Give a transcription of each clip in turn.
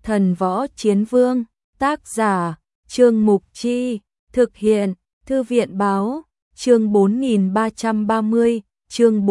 Thần Võ Chiến Vương, tác giả, Trương Mục Chi, thực hiện, Thư viện Báo, chương 4330, chương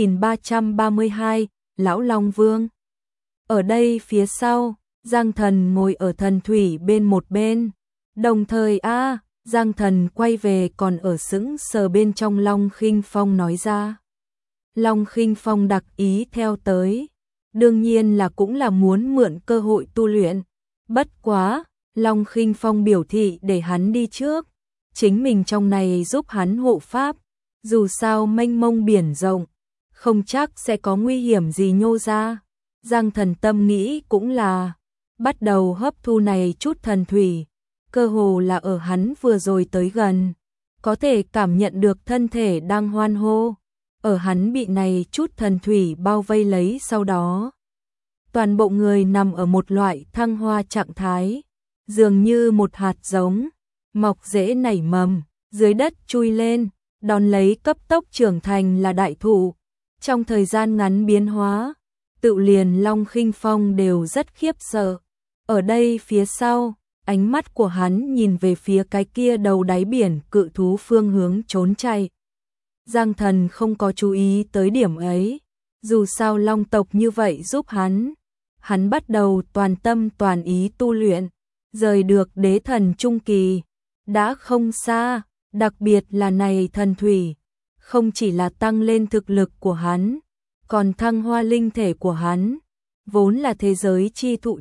4332, Lão Long Vương. Ở đây phía sau, Giang Thần ngồi ở thần thủy bên một bên, đồng thời Giang Thần quay về còn ở sững sờ bên trong. Long Khinh Phong nói ra. Long Khinh Phong đặc ý theo tới, đương nhiên là cũng là muốn mượn cơ hội tu luyện. Bất quá, Long Khinh Phong biểu thị để hắn đi trước, chính mình trong này giúp hắn hộ pháp, dù sao mênh mông biển rộng, không chắc sẽ có nguy hiểm gì nhô ra. Giang Thần tâm nghĩ cũng là, bắt đầu hấp thu này chút thần thủy, cơ hồ là ở hắn vừa rồi tới gần, có thể cảm nhận được thân thể đang hoan hô, ở hắn bị này chút thần thủy bao vây lấy sau đó. Toàn bộ người nằm ở một loại thăng hoa trạng thái, dường như một hạt giống, mọc rễ nảy mầm, dưới đất chui lên, đón lấy cấp tốc trưởng thành là đại thụ, trong thời gian ngắn biến hóa, tự liền Long Khinh Phong đều rất khiếp sợ. Ở đây phía sau, ánh mắt của hắn nhìn về phía cái kia đầu đáy biển cự thú phương hướng trốn chạy. Giang Thần không có chú ý tới điểm ấy, dù sao long tộc như vậy giúp hắn bắt đầu toàn tâm toàn ý tu luyện, rời được đế thần trung kỳ, đã không xa, đặc biệt là này thần thủy, không chỉ là tăng lên thực lực của hắn, còn thăng hoa linh thể của hắn, vốn là thế giới chi thụ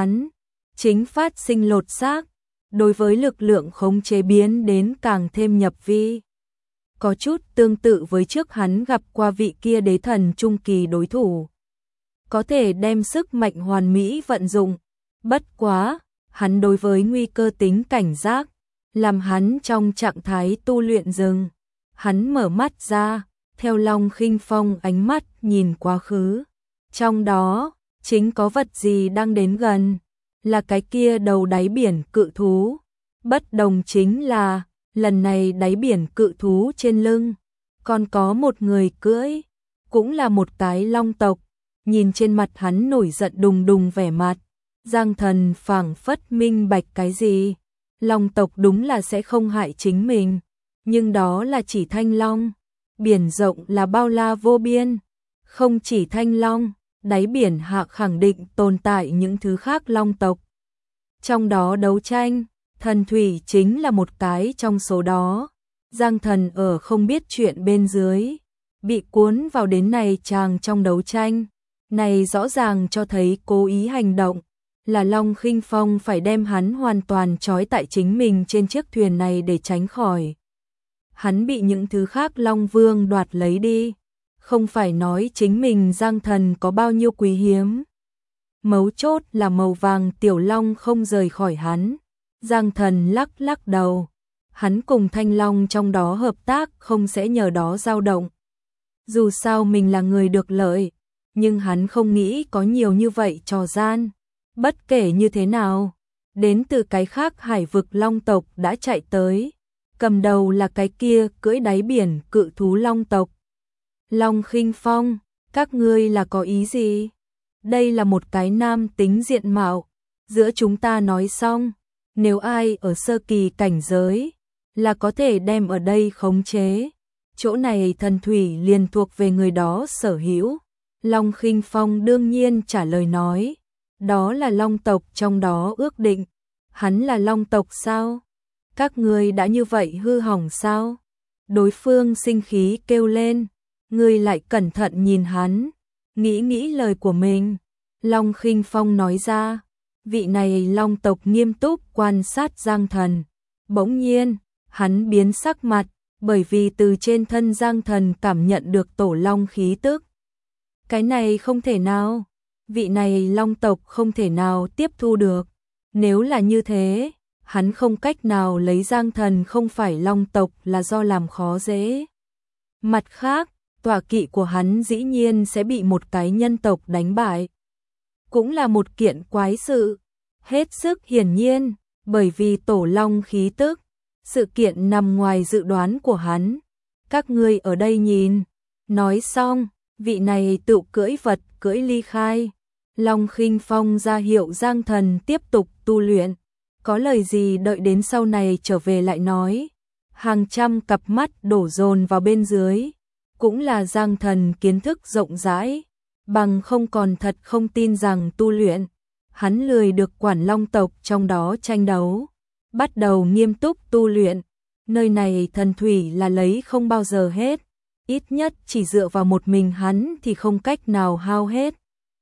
chính phát sinh lột xác, đối với lực lượng khống chế biến đến càng thêm nhập vi. Có chút tương tự với trước hắn gặp qua vị kia đế thần trung kỳ đối thủ, có thể đem sức mạnh hoàn mỹ vận dụng, bất quá, hắn đối với nguy cơ tính cảnh giác, làm hắn trong trạng thái tu luyện dừng. Hắn mở mắt ra, theo Long Khinh Phong ánh mắt nhìn quá khứ, trong đó chính có vật gì đang đến gần, là cái kia đầu đáy biển cự thú. Bất đồng chính là, lần này đáy biển cự thú trên lưng, còn có một người cưỡi, cũng là một cái long tộc. Nhìn trên mặt hắn nổi giận đùng đùng vẻ mặt, Giang Thần phảng phất minh bạch cái gì. Long tộc đúng là sẽ không hại chính mình, nhưng đó là chỉ thanh long, biển rộng là bao la vô biên, không chỉ thanh long, đáy biển hạ khẳng định tồn tại những thứ khác long tộc. Trong đó đấu tranh, thần thủy chính là một cái trong số đó. Giang Thần ở không biết chuyện bên dưới, bị cuốn vào đến này chàng trong đấu tranh, này rõ ràng cho thấy cố ý hành động, là Long Khinh Phong phải đem hắn hoàn toàn trói tại chính mình trên chiếc thuyền này để tránh khỏi hắn bị những thứ khác Long Vương đoạt lấy đi, không phải nói chính mình Giang Thần có bao nhiêu quý hiếm. Mấu chốt là màu vàng tiểu long không rời khỏi hắn. Giang Thần lắc lắc đầu, hắn cùng thanh long trong đó hợp tác không sẽ nhờ đó dao động. Dù sao mình là người được lợi, nhưng hắn không nghĩ có nhiều như vậy trò gian. Bất kể như thế nào, đến từ cái khác hải vực long tộc đã chạy tới, cầm đầu là cái kia cưỡi đáy biển cự thú long tộc. Long Khinh Phong, các ngươi là có ý gì? Đây là một cái nam tính diện mạo, giữa chúng ta nói xong, nếu ai ở sơ kỳ cảnh giới, là có thể đem ở đây khống chế. Chỗ này thần thủy liền thuộc về người đó sở hữu. Long Khinh Phong đương nhiên trả lời nói, đó là long tộc trong đó ước định. Hắn là long tộc sao? Các ngươi đã như vậy hư hỏng sao? Đối phương sinh khí kêu lên, ngươi lại cẩn thận nhìn hắn, nghĩ lời của mình. Long Khinh Phong nói ra, vị này long tộc nghiêm túc quan sát Giang Thần. Bỗng nhiên, hắn biến sắc mặt, bởi vì từ trên thân Giang Thần cảm nhận được tổ long khí tức. Cái này không thể nào, vị này long tộc không thể nào tiếp thu được. Nếu là như thế, hắn không cách nào lấy Giang Thần không phải long tộc là do làm khó dễ. Mặt khác, tọa kỵ của hắn dĩ nhiên sẽ bị một cái nhân tộc đánh bại. Cũng là một kiện quái sự, hết sức hiển nhiên, bởi vì tổ long khí tức, sự kiện nằm ngoài dự đoán của hắn. Các ngươi ở đây nhìn, nói xong, vị này tự cưỡi vật cưỡi ly khai, Long Khinh Phong ra hiệu Giang Thần tiếp tục tu luyện, có lời gì đợi đến sau này trở về lại nói. Hàng trăm cặp mắt đổ dồn vào bên dưới, cũng là Giang Thần kiến thức rộng rãi, bằng không còn thật không tin rằng tu luyện. Hắn lười được quản long tộc trong đó tranh đấu, bắt đầu nghiêm túc tu luyện. Nơi này thần thủy là lấy không bao giờ hết, ít nhất chỉ dựa vào một mình hắn thì không cách nào hao hết.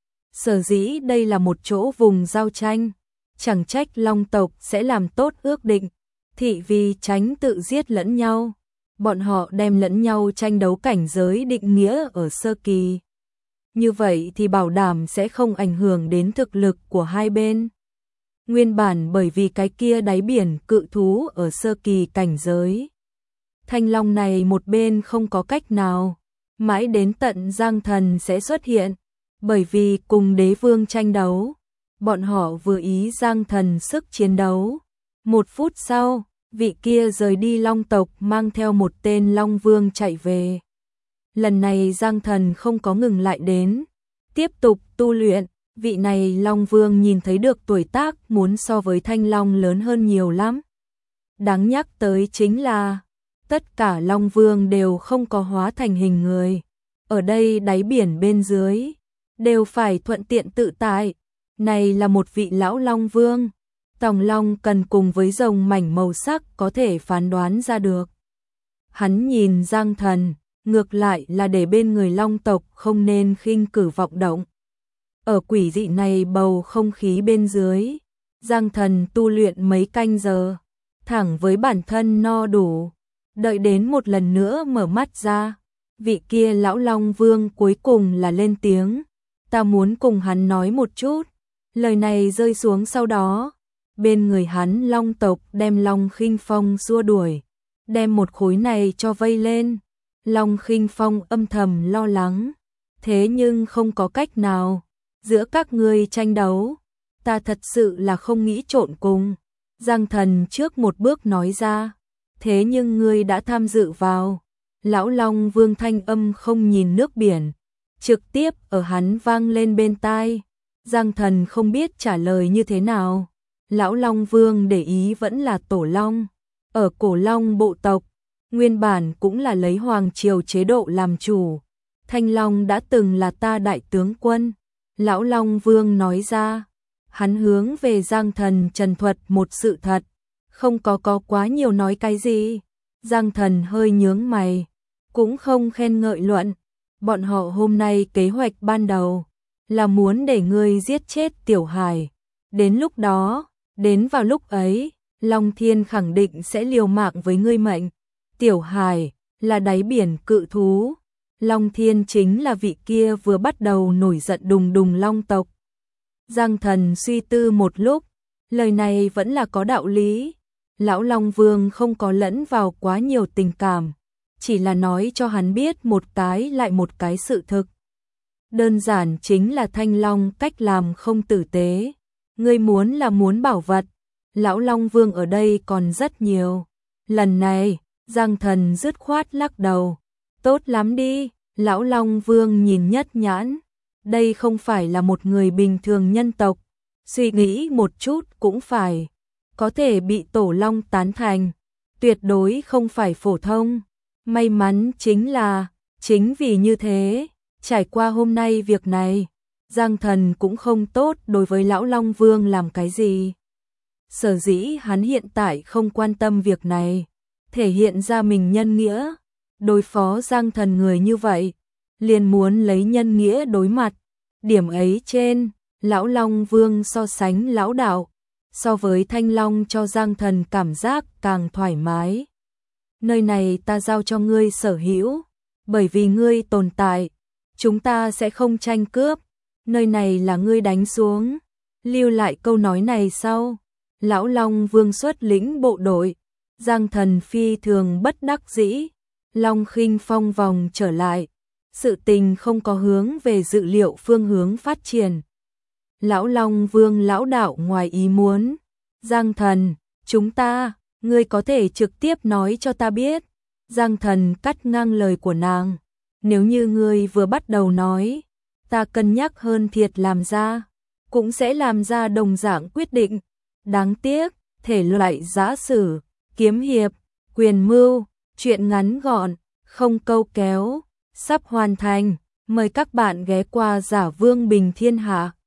Sở dĩ đây là một chỗ vùng giao tranh, chẳng trách long tộc sẽ làm tốt ước định, thị vì tránh tự giết lẫn nhau. Bọn họ đem lẫn nhau tranh đấu cảnh giới định nghĩa ở sơ kỳ. Như vậy thì bảo đảm sẽ không ảnh hưởng đến thực lực của hai bên. Nguyên bản bởi vì cái kia đáy biển cự thú ở sơ kỳ cảnh giới. Thanh long này một bên không có cách nào, mãi đến tận Giang Thần sẽ xuất hiện, bởi vì cùng đế vương tranh đấu. Bọn họ vừa ý Giang Thần sức chiến đấu. 1 phút sau, vị kia rời đi long tộc mang theo một tên long vương chạy về. Lần này Giang Thần không có ngừng lại đến, tiếp tục tu luyện. Vị này long vương nhìn thấy được tuổi tác muốn so với thanh long lớn hơn nhiều lắm. Đáng nhắc tới chính là, tất cả long vương đều không có hóa thành hình người. Ở đây đáy biển bên dưới, đều phải thuận tiện tự tại. Này là một vị lão long vương. Tòng long cần cùng với rồng mảnh màu sắc có thể phán đoán ra được. Hắn nhìn Giang Thần, ngược lại là để bên người long tộc không nên khinh cử vọng động. Ở quỷ dị này bầu không khí bên dưới, Giang Thần tu luyện mấy canh giờ, thẳng với bản thân no đủ. Đợi đến một lần nữa mở mắt ra, vị kia lão long vương cuối cùng là lên tiếng. Ta muốn cùng hắn nói một chút. Lời này rơi xuống sau đó, bên người hắn long tộc đem Long Khinh Phong xua đuổi, đem một khối này cho vây lên. Long Khinh Phong âm thầm lo lắng, thế nhưng không có cách nào, giữa các ngươi tranh đấu, ta thật sự là không nghĩ trộn cùng. Giang Thần trước một bước nói ra, thế nhưng ngươi đã tham dự vào. Lão Long Vương thanh âm không nhìn nước biển, trực tiếp ở hắn vang lên bên tai. Giang Thần không biết trả lời như thế nào. Lão Long Vương để ý vẫn là Tổ Long. Ở Cổ Long bộ tộc, nguyên bản cũng là lấy hoàng triều chế độ làm chủ. Thanh Long đã từng là ta đại tướng quân. Lão Long Vương nói ra, hắn hướng về Giang Thần trần thuật một sự thật, không có quá nhiều nói cái gì. Giang Thần hơi nhướng mày, cũng không khen ngợi luận. Bọn họ hôm nay kế hoạch ban đầu là muốn để ngươi giết chết Tiểu Hải. Đến lúc đó, đến vào lúc ấy, Long Thiên khẳng định sẽ liều mạng với ngươi mệnh. Tiểu Hải là đáy biển cự thú. Long Thiên chính là vị kia vừa bắt đầu nổi giận đùng đùng long tộc. Giang Thần suy tư một lúc, lời này vẫn là có đạo lý. Lão Long Vương không có lẫn vào quá nhiều tình cảm, chỉ là nói cho hắn biết một cái lại một cái sự thực. Đơn giản chính là Thanh Long cách làm không tử tế. Ngươi muốn là muốn bảo vật, Lão Long Vương ở đây còn rất nhiều. Lần này, Giang Thần dứt khoát lắc đầu. Tốt lắm đi, Lão Long Vương nhìn nhất nhãn. Đây không phải là một người bình thường nhân tộc. Suy nghĩ một chút cũng phải. Có thể bị Tổ Long tán thành. Tuyệt đối không phải phổ thông. May mắn chính vì như thế, trải qua hôm nay việc này, Giang Thần cũng không tốt đối với Lão Long Vương làm cái gì. Sở dĩ hắn hiện tại không quan tâm việc này, thể hiện ra mình nhân nghĩa, đối phó Giang Thần người như vậy, liền muốn lấy nhân nghĩa đối mặt. Điểm ấy trên, Lão Long Vương so sánh lão đạo, so với Thanh Long cho Giang Thần cảm giác càng thoải mái. Nơi này ta giao cho ngươi sở hữu, bởi vì ngươi tồn tại, chúng ta sẽ không tranh cướp. Nơi này là ngươi đánh xuống. Lưu lại câu nói này sau, Lão Long Vương xuất lĩnh bộ đội. Giang Thần phi thường bất đắc dĩ. Long Khinh Phong vòng trở lại, sự tình không có hướng về dự liệu phương hướng phát triển. Lão Long Vương lão đạo ngoài ý muốn. Giang Thần, ngươi có thể trực tiếp nói cho ta biết. Giang Thần cắt ngang lời của nàng. Nếu như ngươi vừa bắt đầu nói, ta cân nhắc hơn thiệt làm ra, cũng sẽ làm ra đồng dạng quyết định. Đáng tiếc, thể loại giã sử, kiếm hiệp, quyền mưu, truyện ngắn gọn, không câu kéo, sắp hoàn thành. Mời các bạn ghé qua Giả Vương Bình Thiên Hạ.